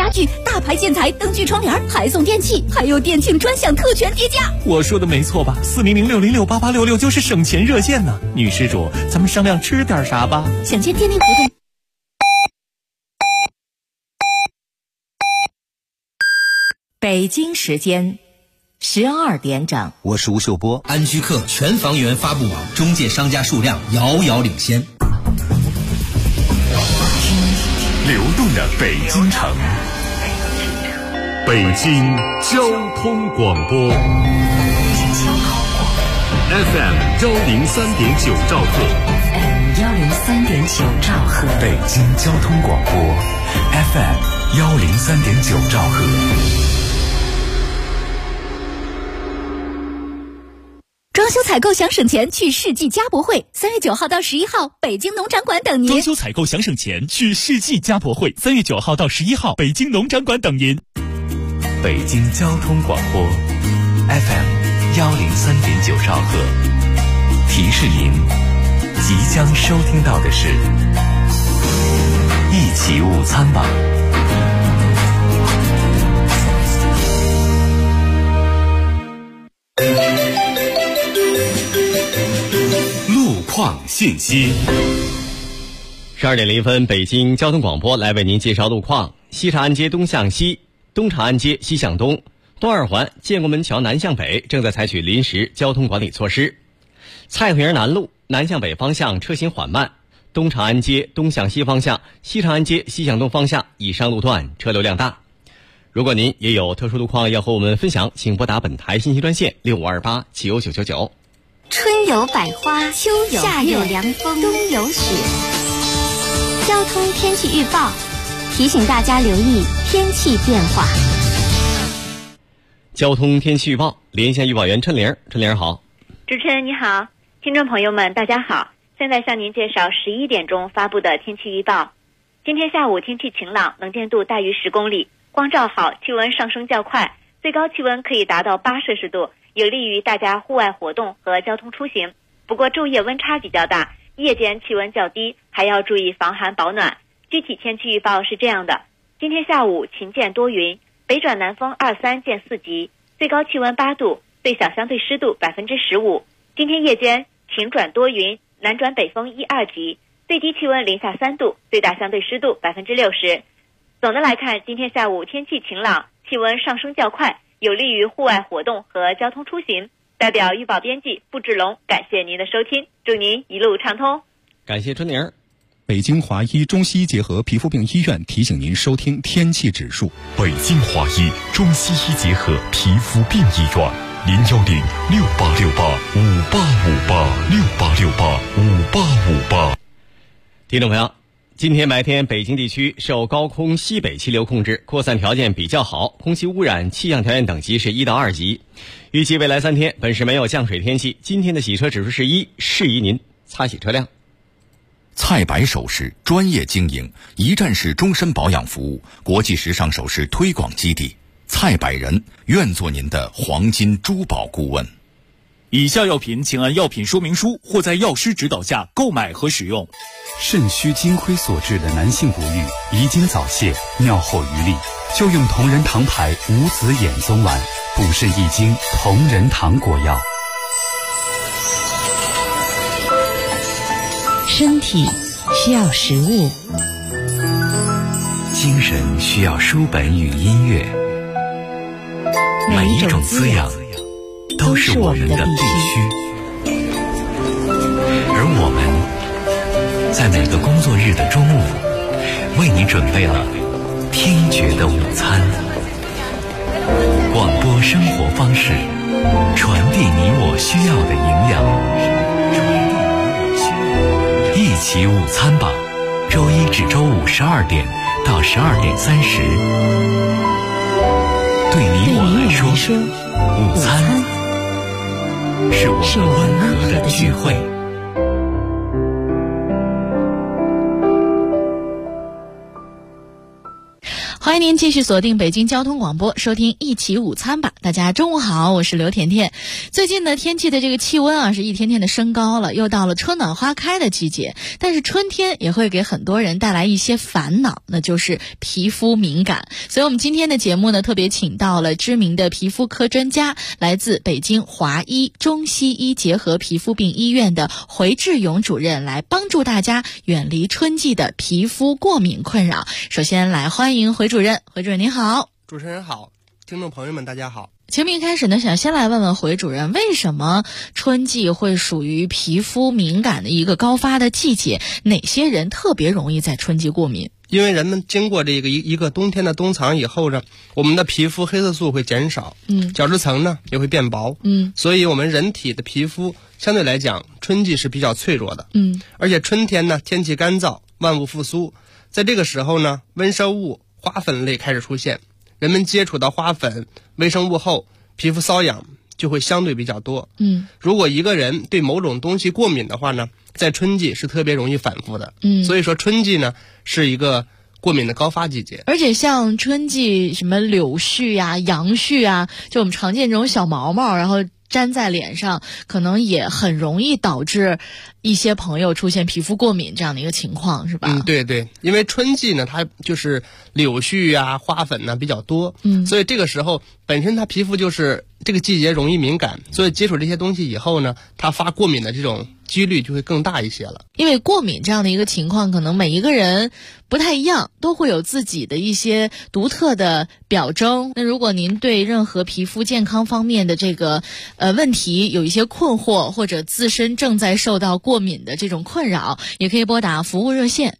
家具、大牌建材、灯具、窗帘，还送电器，还有店庆专享特权叠加。 我说的没错吧？4006068866就是省钱热线呢。女施主，咱们商量吃点啥吧？ 享签天天活动。 北京时间12点整， 我是吴秀波。 安居客全房源发布网中介商家数量遥遥领先。 流动的北京城，北京交通广播 FM 103.9兆赫， 103.9兆赫， 北京交通广播 FM 103.9兆赫。 装修采购想省钱，去世纪家博会，3月9号到11号，北京农场馆等您。 装修采购想省钱，去世纪家博会，3月9号到11号，北京农场馆等您。 北京交通广播 FM 103.9兆赫，提示您即将收听到的是一起午餐吧。况信息 12点0分，北京交通广播来为您介绍路况。西长安街东向西、东长安街西向东、东二环建国门桥南向北正在采取临时交通管理措施。蔡屯营南路南向北方向车行缓慢，东长安街东向西方向、西长安街西向东方向以上路段车流量大。如果您也有特殊路况要和我们分享，请拨打本台信息专线6528-75999。 春有百花，秋有夏有凉风，冬有雪。交通天气预报提醒大家留意天气变化。 交通天气预报，连线预报员陈玲。陈玲好。 主持人你好，听众朋友们大家好，现在向您介绍11点钟发布的天气预报。今天下午天气晴朗，能见度大于10公里，光照好，气温上升较快，最高气温可以达到8摄氏度，有利于大家户外活动和交通出行。不过昼夜温差比较大，夜间气温较低，还要注意防寒保暖。具体天气预报是这样的：今天下午晴见多云，北转南风2、3见4级，最高气温8度，最小相对湿度15%。今天夜间晴转多云，南转北风1、2级，最低气温零下3度，最大相对湿度60%。总的来看，今天下午天气晴朗，气温上升较快，有利于户外活动和交通出行。代表预报编辑付志龙，感谢您的收听，祝您一路畅通。 感谢春宁。 北京华医中西医结合皮肤病医院提醒您收听天气指数。 北京华医中西医结合皮肤病医院，0106868585858，68685858。 听众朋友，今天白天北京地区受高空西北气流控制，扩散条件比较好，空气污染气象条件等级是1到2级。预计未来3天本市没有降水天气，今天的洗车指数是1，适宜您擦洗车辆。 蔡白首饰专业经营，一站式终身保养服务，国际时尚首饰推广基地。蔡百人愿做您的黄金珠宝顾问。 以下药品请按药品说明书或在药师指导下购买和使用。 肾虚精亏所致的男性不育、遗精早泄、尿后余力，就用同仁堂牌无籽眼松丸，补肾益精同仁堂果药。 身体需要食物， 精神需要书本与音乐，每一种滋养都是我们的必须。而我们在每个工作日的中午，为你准备了听觉的午餐。广播生活方式，传递你我需要的营养。一起午餐吧，周一至周五12点到12点30。对你我来说，午餐是我们温和的聚会。 欢迎您继续锁定北京交通广播，收听一起午餐吧。大家中午好，我是刘甜甜。最近呢，天气的这个气温是一天天的升高了，又到了春暖花开的季节。但是春天也会给很多人带来一些烦恼，那就是皮肤敏感。所以我们今天的节目呢，特别请到了知名的皮肤科专家，来自北京华医中西医结合皮肤病医院的回志勇主任，来帮助大家远离春季的皮肤过敏困扰。首先来欢迎回主任，回主任您好。 主持人好，听众朋友们大家好。 节目一开始呢，想先来问问回主任，为什么春季会属于皮肤敏感的一个高发的季节？哪些人特别容易在春季过敏？ 因为人们经过这个一个冬天的冬藏以后呢，我们的皮肤黑色素会减少，角质层呢也会变薄，所以我们人体的皮肤相对来讲春季是比较脆弱的，而且春天呢天气干燥，万物复苏，在这个时候呢，微生物花粉类开始出现，人们接触到花粉微生物后，皮肤瘙痒就会相对比较多。如果一个人对某种东西过敏的话呢，在春季是特别容易反复的。所以说春季呢是一个过敏的高发季节。 而且像春季什么柳絮啊、杨絮啊，就我们常见这种小毛毛，然后粘在脸上，可能也很容易导致一些朋友出现皮肤过敏这样的一个情况，是吧？ 对对，因为春季呢，它就是柳絮啊、花粉呢比较多，所以这个时候本身它皮肤就是这个季节容易敏感，所以接触这些东西以后呢，它发过敏的这种几率就会更大一些了。 因为过敏这样的一个情况，可能每一个人不太一样，都会有自己的一些独特的表征。那如果您对任何皮肤健康方面的这个问题有一些困惑，或者自身正在受到过敏的这种困扰，也可以拨打服务热线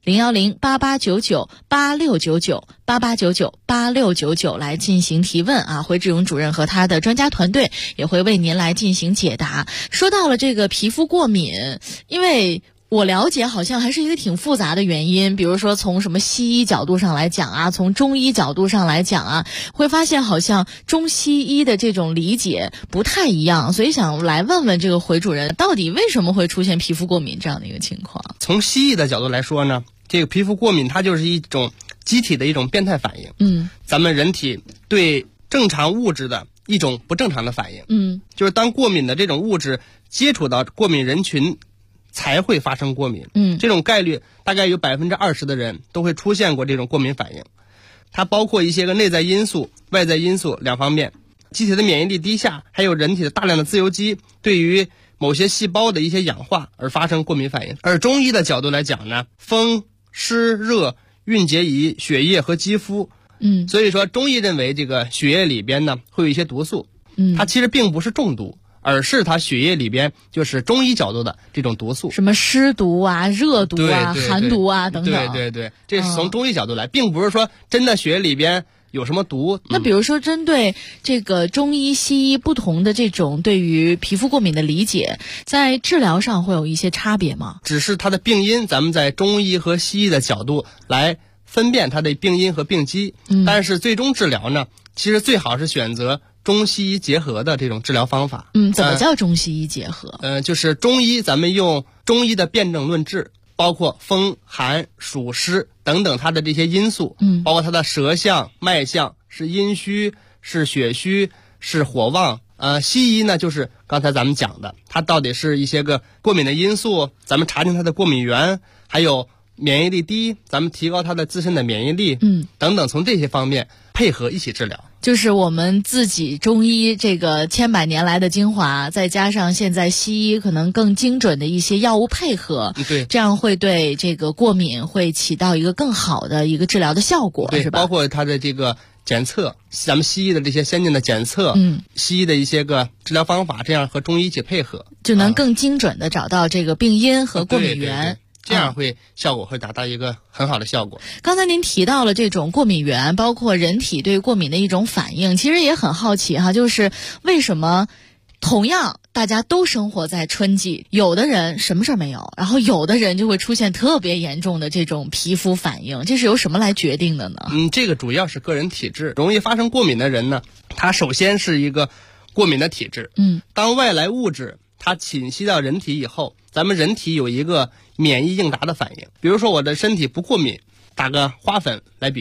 010-8899-8699，8899-8699来进行提问啊。回志勇主任和他的专家团队也会为您来进行解答。说到了这个皮肤过敏，因为我了解好像还是一个挺复杂的原因，比如说从什么西医角度上来讲啊，从中医角度上来讲啊，会发现好像中西医的这种理解不太一样，所以想来问问这个回主任，到底为什么会出现皮肤过敏这样的一个情况？ 从西医的角度来说呢，这个皮肤过敏它就是一种机体的一种变态反应，咱们人体对正常物质的一种不正常的反应，就是当过敏的这种物质接触到过敏人群才会发生过敏，这种概率大概有20%的人都会出现过这种过敏反应。它包括一些个内在因素、外在因素两方面，机体的免疫力低下，还有人体的大量的自由基对于某些细胞的一些氧化而发生过敏反应。而中医的角度来讲呢，风、湿、热、蕴结仪、血液和肌肤，所以说中医认为这个血液里边呢会有一些毒素，它其实并不是中毒，而是它血液里边就是中医角度的这种毒素， 什么湿毒啊、热毒啊、寒毒啊等等。 对，这是从中医角度来，并不是说真的血液里边有什么毒。 那比如说针对这个中医西医不同的这种对于皮肤过敏的理解，在治疗上会有一些差别吗？ 只是它的病因，咱们在中医和西医的角度来分辨它的病因和病机，但是最终治疗呢，其实最好是选择中西医结合的这种治疗方法。 怎么叫中西医结合？ 就是中医咱们用中医的辨证论治，包括风寒暑湿等等它的这些因素，包括它的舌象脉象，是阴虚是血虚是火旺。西医呢就是刚才咱们讲的，它到底是一些个过敏的因素，咱们查清它的过敏源，还有免疫力低，咱们提高它的自身的免疫力，等等，从这些方面配合一起治疗。 就是我们自己中医这个千百年来的精华，再加上现在西医可能更精准的一些药物配合， 对， 这样会对这个过敏会起到一个更好的一个治疗的效果， 对， 是吧？ 包括它的这个检测，咱们西医的这些先进的检测，西医的一些个治疗方法，这样和中医一起配合， 就能更精准的找到这个病因和过敏源。 对，这样效果会达到一个很好的效果。 刚才您提到了这种过敏源，包括人体对过敏的一种反应，其实也很好奇哈，就是为什么同样大家都生活在春季，有的人什么事儿没有，然后有的人就会出现特别严重的这种皮肤反应，这是由什么来决定的呢？ 这个主要是个人体质。容易发生过敏的人呢，他首先是一个过敏的体质。当外来物质它侵袭到人体以后，咱们人体有一个免疫应答的反应。比如说我的身体不过敏，打个花粉来比喻，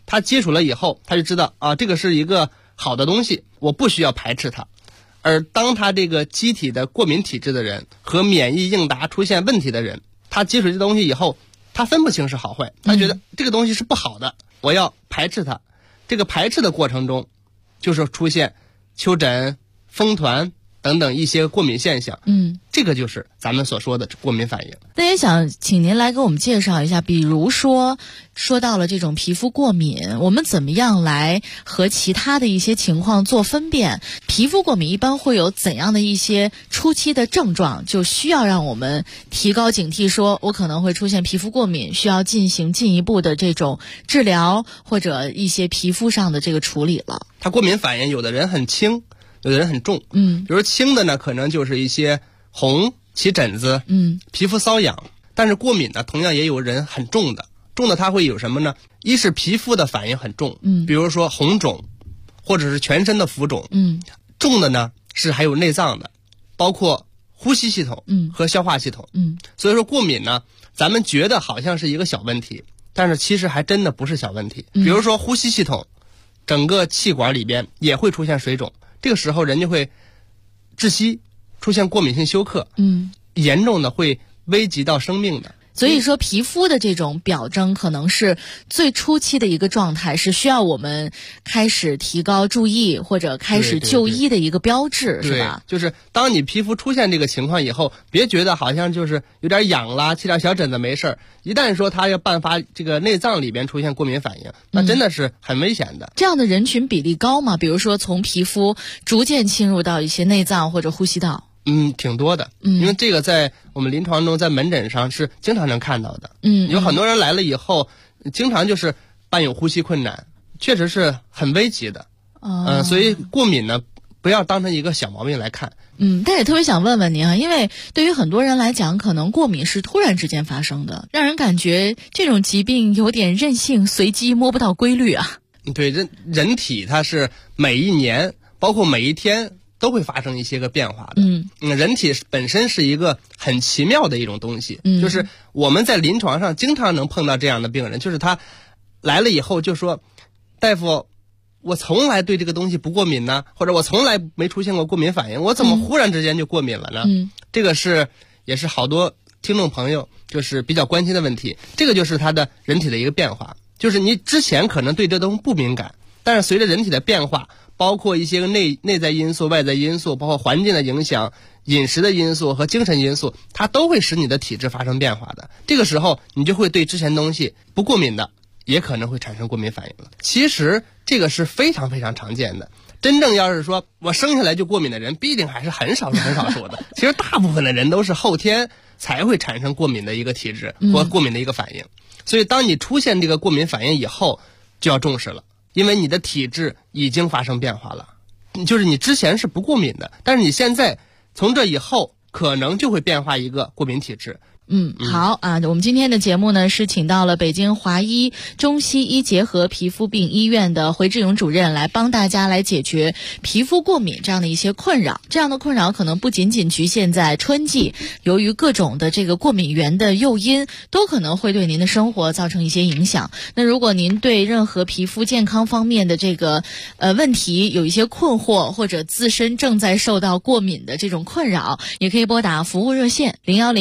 他接触了以后，他就知道啊，这个是一个好的东西，我不需要排斥它。而当他这个机体的过敏体质的人和免疫应答出现问题的人，他接触这东西以后，他分不清是好坏，他觉得这个东西是不好的，我要排斥它。这个排斥的过程中，就是出现丘疹、风团等等一些过敏现象。这个就是咱们所说的过敏反应。 那也想请您来给我们介绍一下，比如说到了这种皮肤过敏，我们怎么样来和其他的一些情况做分辨？皮肤过敏一般会有怎样的一些初期的症状，就需要让我们提高警惕，说我可能会出现皮肤过敏，需要进行进一步的这种治疗或者一些皮肤上的这个处理了。 它过敏反应有的人很轻，有的人很重。比如轻的呢，可能就是一些红、起疹子，皮肤瘙痒。但是过敏呢，同样也有人很重的，它会有什么呢？一是皮肤的反应很重，比如说红肿，或者是全身的浮肿。重的呢是还有内脏的，包括呼吸系统和消化系统。所以说过敏呢，咱们觉得好像是一个小问题，但是其实还真的不是小问题。比如说呼吸系统，整个气管里边也会出现水肿，这个时候人就会窒息，出现过敏性休克，严重的会危及到生命的。 所以说皮肤的这种表征可能是最初期的一个状态，是需要我们开始提高注意或者开始就医的一个标志，是吧？ 就是当你皮肤出现这个情况以后，别觉得好像就是有点痒啦，起点小疹子没事儿。一旦说它要伴发这个内脏里边出现过敏反应，那真的是很危险的。 这样的人群比例高吗？比如说从皮肤逐渐侵入到一些内脏或者呼吸道？ 挺多的，因为这个在我们临床中，在门诊上是经常能看到的。有很多人来了以后，经常就是伴有呼吸困难，确实是很危急的。所以过敏呢，不要当成一个小毛病来看。 但也特别想问问您啊，因为对于很多人来讲，可能过敏是突然之间发生的，让人感觉这种疾病有点任性、随机，摸不到规律啊。 对，人体它是每一年，包括每一天，都会发生一些个变化的。人体本身是一个很奇妙的一种东西。就是我们在临床上经常能碰到这样的病人，就是他来了以后就说，大夫，我从来对这个东西不过敏呢，或者我从来没出现过过敏反应，我怎么忽然之间就过敏了呢？这个也是好多听众朋友就是比较关心的问题。这个就是他的人体的一个变化，就是你之前可能对这东西不敏感，但是随着人体的变化，包括一些个内在因素、外在因素，包括环境的影响、饮食的因素和精神因素，它都会使你的体质发生变化的。这个时候你就会对之前东西不过敏的，也可能会产生过敏反应了。其实这个是非常非常常见的。真正要是说我生下来就过敏的人，必定还是很少数的。其实大部分的人都是后天才会产生过敏的一个体质或过敏的一个反应。所以当你出现这个过敏反应以后，就要重视了。因为你的体质已经发生变化了，就是你之前是不过敏的，但是你现在从这以后可能就会变化一个过敏体质。 好啊，我们今天的节目呢是请到了北京华医中西医结合皮肤病医院的回志勇主任来帮大家来解决皮肤过敏这样的一些困扰。这样的困扰可能不仅仅局限在春季，由于各种的这个过敏源的诱因，都可能会对您的生活造成一些影响。那如果您对任何皮肤健康方面的这个问题有一些困惑，或者自身正在受到过敏的这种困扰，也可以拨打服务热线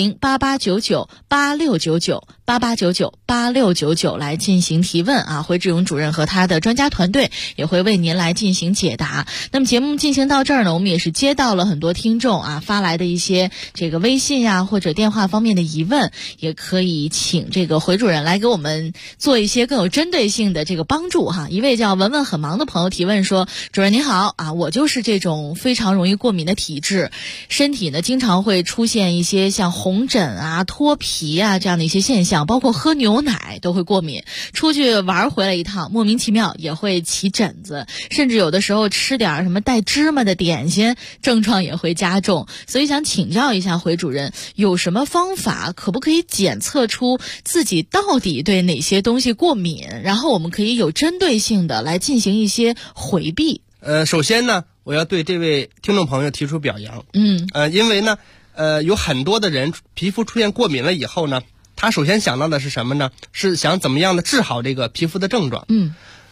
010-8899-86998899-8699来进行提问啊。回志勇主任和他的专家团队也会为您来进行解答。那么节目进行到这儿呢，我们也是接到了很多听众啊发来的一些这个微信呀或者电话方面的疑问，也可以请这个回主任来给我们做一些更有针对性的这个帮助哈。一位叫文文很忙的朋友提问说，主任您好啊，我就是这种非常容易过敏的体质，身体呢经常会出现一些像红疹啊、脱皮啊这样的一些现象，包括喝牛奶都会过敏，出去玩回来一趟莫名其妙也会起疹子，甚至有的时候吃点什么带芝麻的点心症状也会加重。所以想请教一下回主任，有什么方法可不可以检测出自己到底对哪些东西过敏，然后我们可以有针对性的来进行一些回避？ 首先呢，我要对这位听众朋友提出表扬。因为呢有很多的人皮肤出现过敏了以后呢，他首先想到的是什么呢？是想怎么样的治好这个皮肤的症状。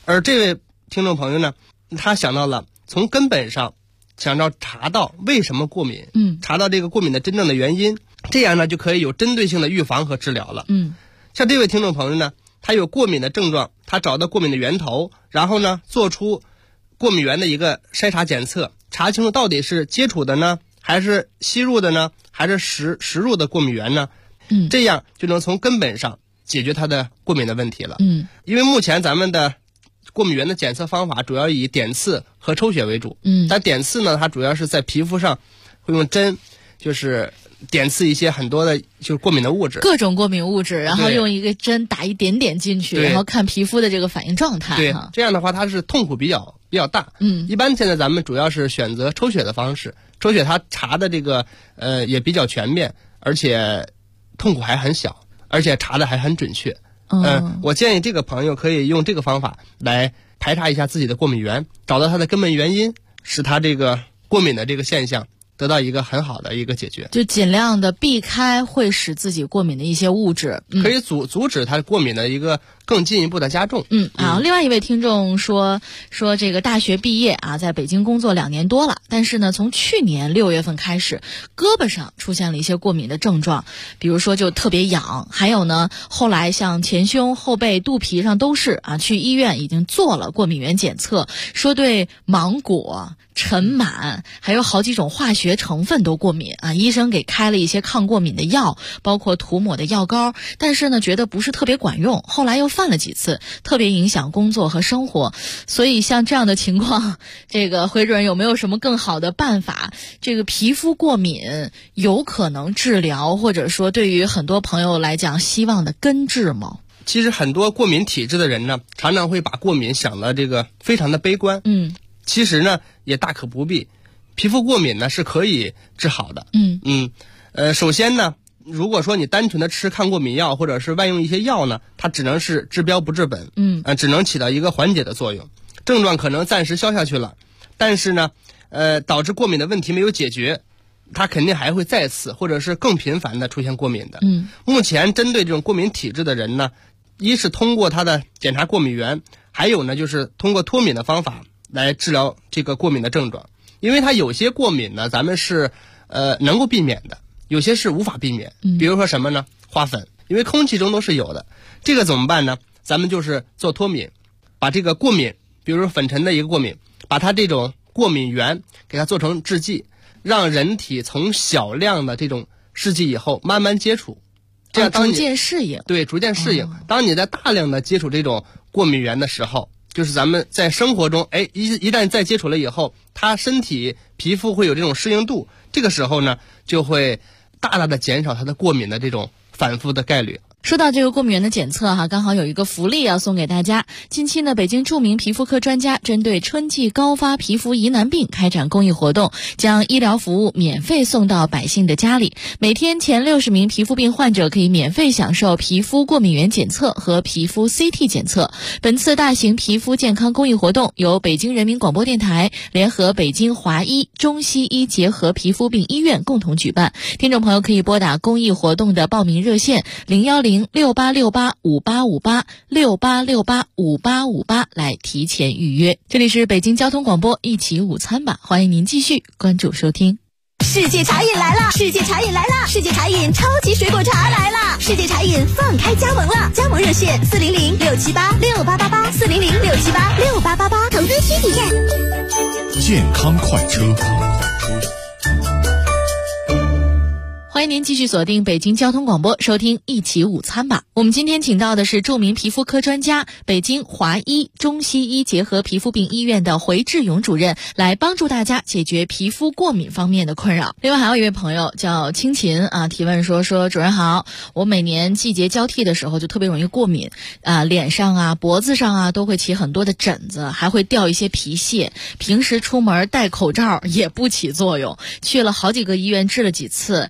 而这位听众朋友呢，他想到了从根本上想要查到为什么过敏，查到这个过敏的真正的原因，这样呢就可以有针对性的预防和治疗了。像这位听众朋友呢，他有过敏的症状，他找到过敏的源头，然后呢做出过敏源的一个筛查检测，查清楚到底是接触的呢，还是吸入的呢，还是食入的过敏源呢？这样就能从根本上解决他的过敏的问题了。因为目前咱们的过敏源的检测方法主要以点刺和抽血为主。但点刺呢，它主要是在皮肤上会用针，就是点刺一些很多的就是过敏的物质， 各种过敏物质，然后用一个针打一点点进去，然后看皮肤的这个反应状态。 对，这样的话它是痛苦比较大。一般现在咱们主要是选择抽血的方式，抽血它查的这个也比较全面，而且痛苦还很小，而且查的还很准确。我建议这个朋友可以用这个方法来排查一下自己的过敏源，找到它的根本原因，使它这个过敏的这个现象得到一个很好的一个解决， 就尽量的避开会使自己过敏的一些物质， 可以阻止它过敏的一个更进一步的加重。 好，另外一位听众说这个大学毕业啊，在北京工作2年多了，但是呢，从去年6月份开始，胳膊上出现了一些过敏的症状，比如说就特别痒，还有呢，后来像前胸、后背、肚皮上都是啊，去医院已经做了过敏原检测，说对芒果、尘螨还有好几种化学成分都过敏啊，医生给开了一些抗过敏的药，包括涂抹的药膏，但是呢，觉得不是特别管用，后来又犯了几次，特别影响工作和生活。所以像这样的情况，这个回主任有没有什么更好的办法？这个皮肤过敏有可能治疗，或者说对于很多朋友来讲，希望的根治吗？ 其实很多过敏体质的人呢，常常会把过敏想的这个非常的悲观。其实呢也大可不必，皮肤过敏呢是可以治好的。首先呢，如果说你单纯的吃抗过敏药或者是外用一些药呢，它只能是治标不治本。只能起到一个缓解的作用，症状可能暂时消下去了，但是呢导致过敏的问题没有解决，它肯定还会再次或者是更频繁的出现过敏的。目前针对这种过敏体质的人呢，一是通过他的检查过敏源，还有呢就是通过脱敏的方法来治疗这个过敏的症状。因为它有些过敏呢，咱们是能够避免的，有些是无法避免。比如说什么呢？花粉，因为空气中都是有的，这个怎么办呢？咱们就是做脱敏，把这个过敏，比如说粉尘的一个过敏，把它这种过敏源给它做成制剂，让人体从小量的这种试剂以后慢慢接触，这样当你逐渐适应。 对，逐渐适应。当你在大量的接触这种过敏源的时候，就是咱们在生活中，一旦再接触了以后，它身体皮肤会有这种适应度，这个时候呢，就会大大的减少它的过敏的这种反复的概率。 说到这个过敏原的检测哈，刚好有一个福利要送给大家。近期呢，北京著名皮肤科专家针对春季高发皮肤疑难病开展公益活动，将医疗服务免费送到百姓的家里。每天前60名皮肤病患者可以免费享受皮肤过敏原检测和皮肤 CT 检测。本次大型皮肤健康公益活动由北京人民广播电台联合北京华医中西医结合皮肤病医院共同举办。听众朋友可以拨打公益活动的报名热线01068685858 68685858来提前预约。这里是北京交通广播一起午餐吧，欢迎您继续关注收听。 世界茶饮来了！世界茶饮来了！世界茶饮超级水果茶来了！世界茶饮放开加盟了，加盟热线400-678-6888 400-678-6888，投资需体验。 健康快车。 欢迎您继续锁定北京交通广播，收听一起午餐吧。我们今天请到的是著名皮肤科专家、北京华医中西医结合皮肤病医院的回志勇主任，来帮助大家解决皮肤过敏方面的困扰。另外还有一位朋友叫清琴啊，提问说主任好，我每年季节交替的时候就特别容易过敏啊，脸上啊、脖子上啊都会起很多的疹子，还会掉一些皮屑。平时出门戴口罩也不起作用，去了好几个医院治了几次，只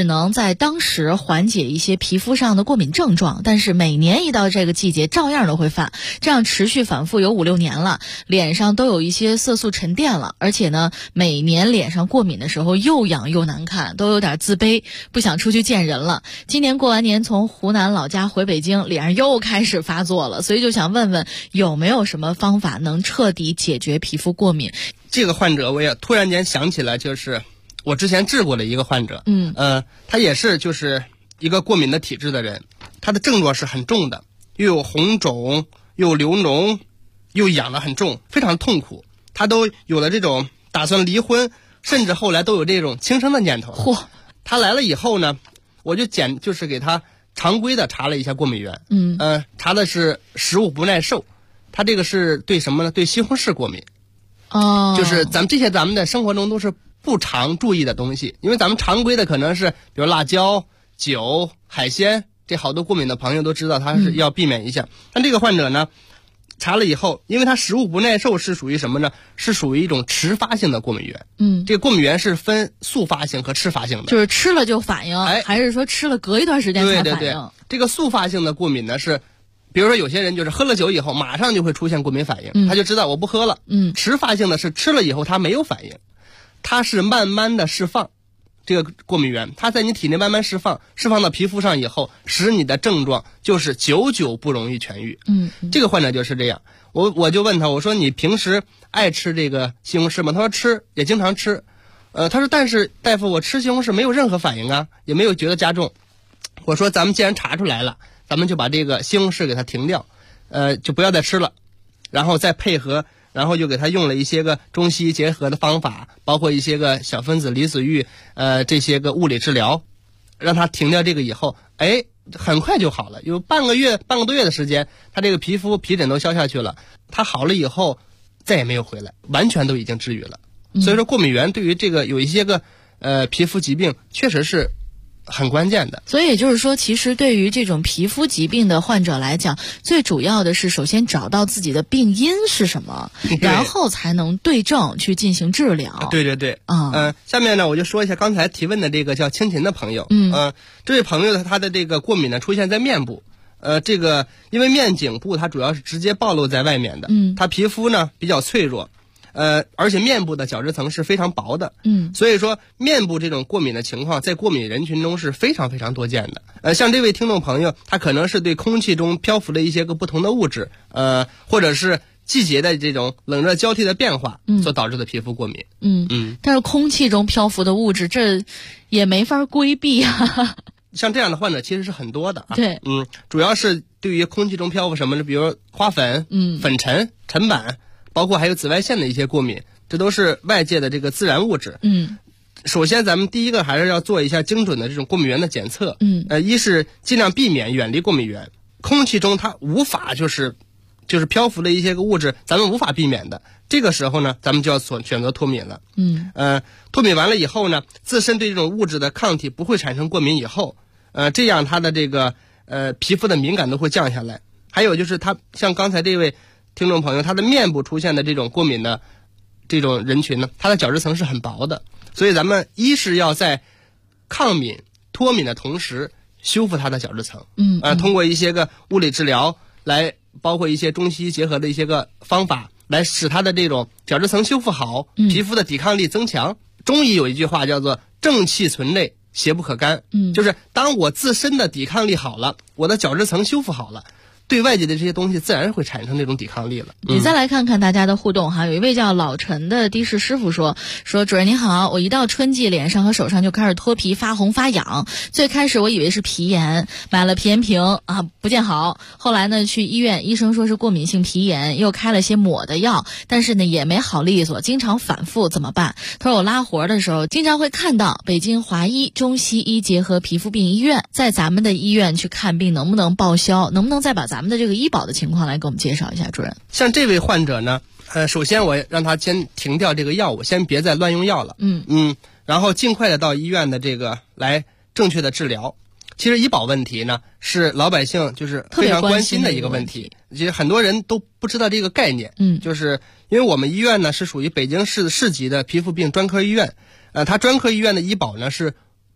能在当时缓解一些皮肤上的过敏症状，但是每年一到这个季节照样都会犯，这样持续反复有5-6年了，脸上都有一些色素沉淀了，而且呢每年脸上过敏的时候又痒又难看，都有点自卑，不想出去见人了。今年过完年从湖南老家回北京，脸上又开始发作了，所以就想问问有没有什么方法能彻底解决皮肤过敏。 这个患者我也突然间想起来，就是我之前治过的一个患者，他也是就是一个过敏的体质的人，他的症状是很重的，又有红肿，又流脓，又痒得很重，非常痛苦，他都有了这种打算离婚，轻生，后来都有这种轻生的念头。 嚯！ 他来了以后呢，我就是给他常规的查了一下过敏源，查的是食物不耐受，他这个是对什么呢？对西红柿过敏。就是咱们的生活中都是不常注意的东西，因为咱们常规的可能是比如辣椒、酒、海鲜，这好多过敏的朋友都知道，他是要避免一下。但这个患者呢，查了以后，因为他食物不耐受是属于什么呢？是属于一种迟发性的过敏源。这个过敏源是分速发性和迟发性的， 就是吃了就反应，还是说吃了隔一段时间才反应？ 对，这个速发性的过敏呢是。比如说有些人就是喝了酒以后马上就会出现过敏反应，他就知道我不喝了。迟发性的是吃了以后他没有反应，他是慢慢的释放这个过敏源，他在你体内慢慢释放到皮肤上以后，使你的症状就是久久不容易痊愈。这个患者就是这样，我就问他，我说你平时爱吃这个西红柿吗？他说吃，也经常吃。他说但是大夫，我吃西红柿没有任何反应啊，也没有觉得加重。我说咱们既然查出来了，咱们就把这个西红柿给它停掉，就不要再吃了，然后再配合，然后就给他用了一些个中西医结合的方法，包括一些个小分子离子浴，这些个物理治疗，让他停掉这个以后，很快就好了，有半个多月的时间，他这个皮疹都消下去了，他好了以后再也没有回来，完全都已经治愈了。所以说过敏源对于这个有一些个皮肤疾病确实是很关键的。 所以也就是说，其实对于这种皮肤疾病的患者来讲，最主要的是首先找到自己的病因是什么，然后才能对症去进行治疗。 对下面呢我就说一下刚才提问的这个叫青琴的朋友。这位朋友他的这个过敏呢出现在面部，这个因为面颈部它主要是直接暴露在外面的，他皮肤呢比较脆弱，而且面部的角质层是非常薄的，所以说面部这种过敏的情况在过敏人群中是非常非常多见的。像这位听众朋友，他可能是对空气中漂浮的一些个不同的物质，或者是季节的这种冷热交替的变化所导致的皮肤过敏。 但是空气中漂浮的物质，这也没法规避啊。 像这样的患者其实是很多的啊。 对， 主要是对于空气中漂浮什么的，比如花粉、粉尘、尘螨，包括还有紫外线的一些过敏，这都是外界的这个自然物质。首先咱们第一个还是要做一下精准的这种过敏源的检测。一是尽量避免远离过敏源，空气中它无法就是漂浮的一些个物质，咱们无法避免的。这个时候呢，咱们就要选择脱敏了。脱敏完了以后呢，自身对这种物质的抗体不会产生过敏以后，这样它的这个皮肤的敏感度会降下来。还有就是他像刚才这位听众朋友，他的面部出现的这种过敏的这种人群呢，他的角质层是很薄的，所以咱们一是要在抗敏脱敏的同时修复他的角质层。通过一些个物理治疗来，包括一些中西医结合的一些个方法，来使他的这种角质层修复好，皮肤的抵抗力增强。中医有一句话叫做正气存内，邪不可干。就是当我自身的抵抗力好了，我的角质层修复好了，对外界的这些东西自然会产生这种抵抗力了。 你再来看看大家的互动哈，有一位叫老陈的的士师傅说主任您好，我一到春季脸上和手上就开始脱皮发红发痒，最开始我以为是皮炎，买了皮炎平啊不见好，后来呢去医院，医生说是过敏性皮炎，又开了些抹的药，但是呢也没好利索，经常反复，怎么办？他说我拉活的时候经常会看到北京华医中西医结合皮肤病医院，在咱们的医院去看病能不能报销，能不能再把咱们的这个医保的情况来给我们介绍一下，主任？ 像这位患者呢，首先我让他先停掉这个药物，先别再乱用药了。然后尽快的到医院的这个来正确的治疗。其实医保问题呢，是老百姓就是非常关心的一个问题。其实很多人都不知道这个概念。就是因为我们医院呢是属于北京市市级的皮肤病专科医院，它专科医院的医保呢是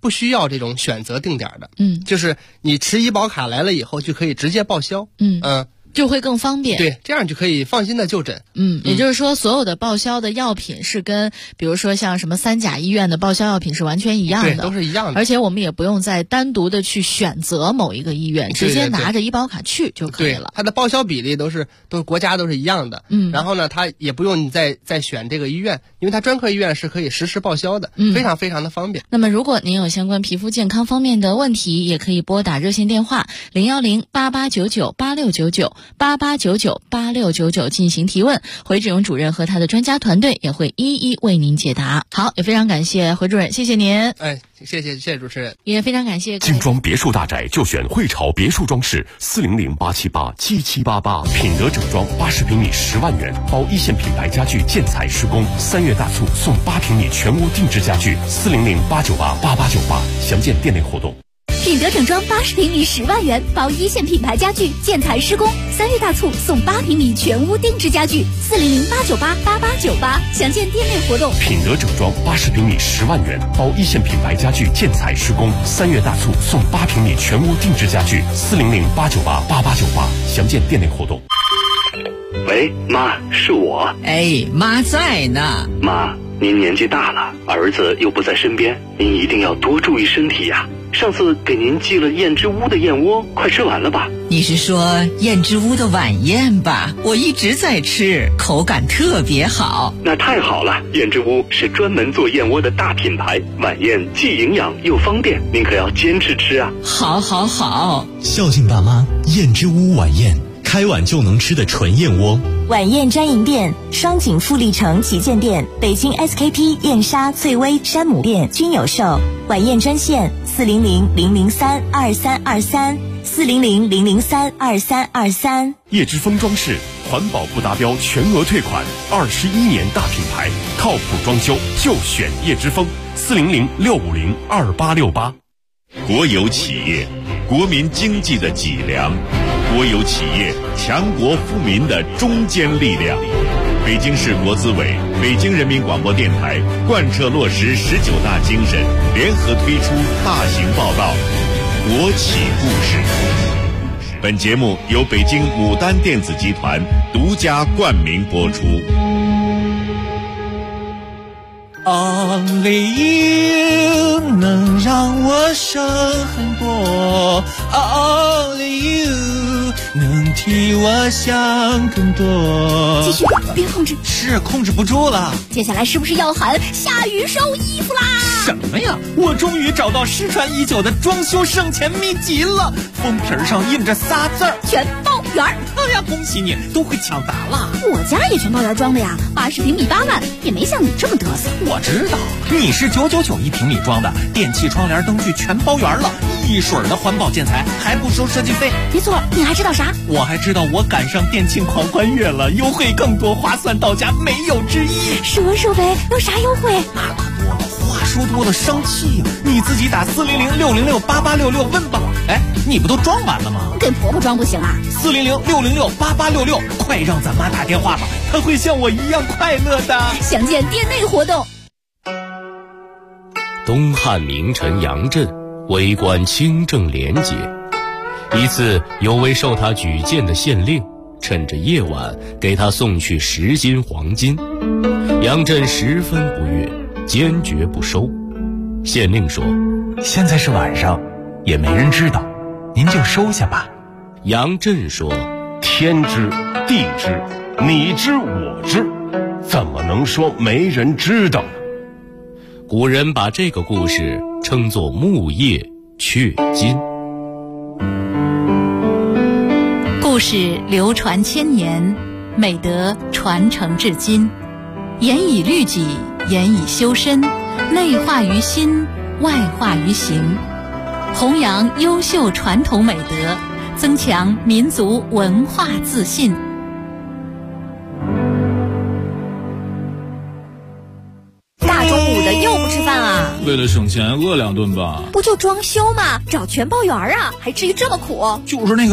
不需要这种选择定点的，就是你持医保卡来了以后就可以直接报销， 就会更方便。 对，这样就可以放心的就诊。 也就是说，所有的报销的药品是跟比如说像什么三甲医院的报销药品是完全一样的， 对，都是一样的。 而且我们也不用再单独的去选择某一个医院，直接拿着医保卡去就可以了。 对，它的报销比例都是国家都是一样的。然后呢，它也不用你再选这个医院，因为它专科医院是可以实时报销的，非常非常的方便。 那么，如果您有相关皮肤健康方面的问题，也可以拨打热线电话010-8899-8699，8899-8699进行提问，回志勇主任和他的专家团队也会一一为您解答。好，也非常感谢回主任，谢谢您。 谢谢主持人， 也非常感谢。 精装别墅大宅就选汇潮别墅装饰，400-878-7788，品德整装80平米10万元，包一线品牌家具建材施工，3月大促送8平米全屋定制家具，400-898-8898，详见店内活动。 品德整装80平米10万元，包一线品牌家具建材施工，3月大促送8平米全屋定制家具，400-898-8898，详见店内活动。 品德整装80平米10万元，包一线品牌家具建材施工，3月大促送8平米全屋定制家具，400-898-8898，详见店内活动。 喂，妈，是我。 妈在呢。 妈，您年纪大了，儿子又不在身边，您一定要多注意身体呀。上次给您寄了燕之屋的燕窝，快吃完了吧？ 你是说燕之屋的晚宴吧？我一直在吃，口感特别好。 那太好了，燕之屋是专门做燕窝的大品牌，晚宴既营养又方便，您可要坚持吃啊。 好， 孝敬爸妈，燕之屋晚宴，开碗就能吃的纯燕窝。 晚宴专营店：双井富力城旗舰店、北京 SKP 燕莎、翠微、山姆店均有售。晚宴专线400-003-2323，400-003-2323。 叶之峰装饰，环保不达标全额退款，21年大品牌，靠谱装修就选叶之峰，400-650-2868。 国有企业，国民经济的脊梁；国有企业，强国富民的中坚力量。北京市国资委、北京人民广播电台贯彻落实19大精神，联合推出大型报道《国企故事》。本节目由北京牡丹电子集团独家冠名播出。 Only you 能让我生很多 ，Only you 能替我想更多。 继续，别控制， 是控制不住了。 接下来是不是要喊下雨收衣服啦？ 什么呀？我终于找到失传已久的装修省钱秘籍了，封皮上印着仨字儿： 全包圆。 哎呀，恭喜你，都会抢答了。 我家也全包圆装的呀，80平米8万，也没像你这么嘚瑟。 我知道，你是999一平米装的，电器、窗帘、灯具全包圆了，一水的环保建材，还不收设计费。 没错，你还知道啥？ 我还知道我赶上店庆狂欢月了，优惠更多，划算到家，没有之一。 说呗，有啥优惠？ 那可多了，话说多了生气呀！你自己打400-606-8866问吧。哎，你不都装完了吗？ 跟婆婆装不行啊 ！400-606-8866，快让咱妈打电话吧，她会像我一样快乐的。 详见店内活动。 东汉名臣杨震为官清正廉洁，一次有位受他举荐的县令趁着夜晚给他送去10斤黄金，杨震十分不悦，坚决不收。县令说：“ 现在是晚上，也没人知道，您就收下吧。” 杨震说：“ 天知地知，你知我知，怎么能说没人知道呢？” 古人把这个故事称作木叶雀金。 故事流传千年，美德传承至今，严以律己，严以修身，内化于心，外化于行，弘扬优秀传统美德，增强民族文化自信。 大中午的又不吃饭啊？ 为了省钱，饿2顿吧。 不就装修吗？找全包圆啊，还至于这么苦？ 就是那个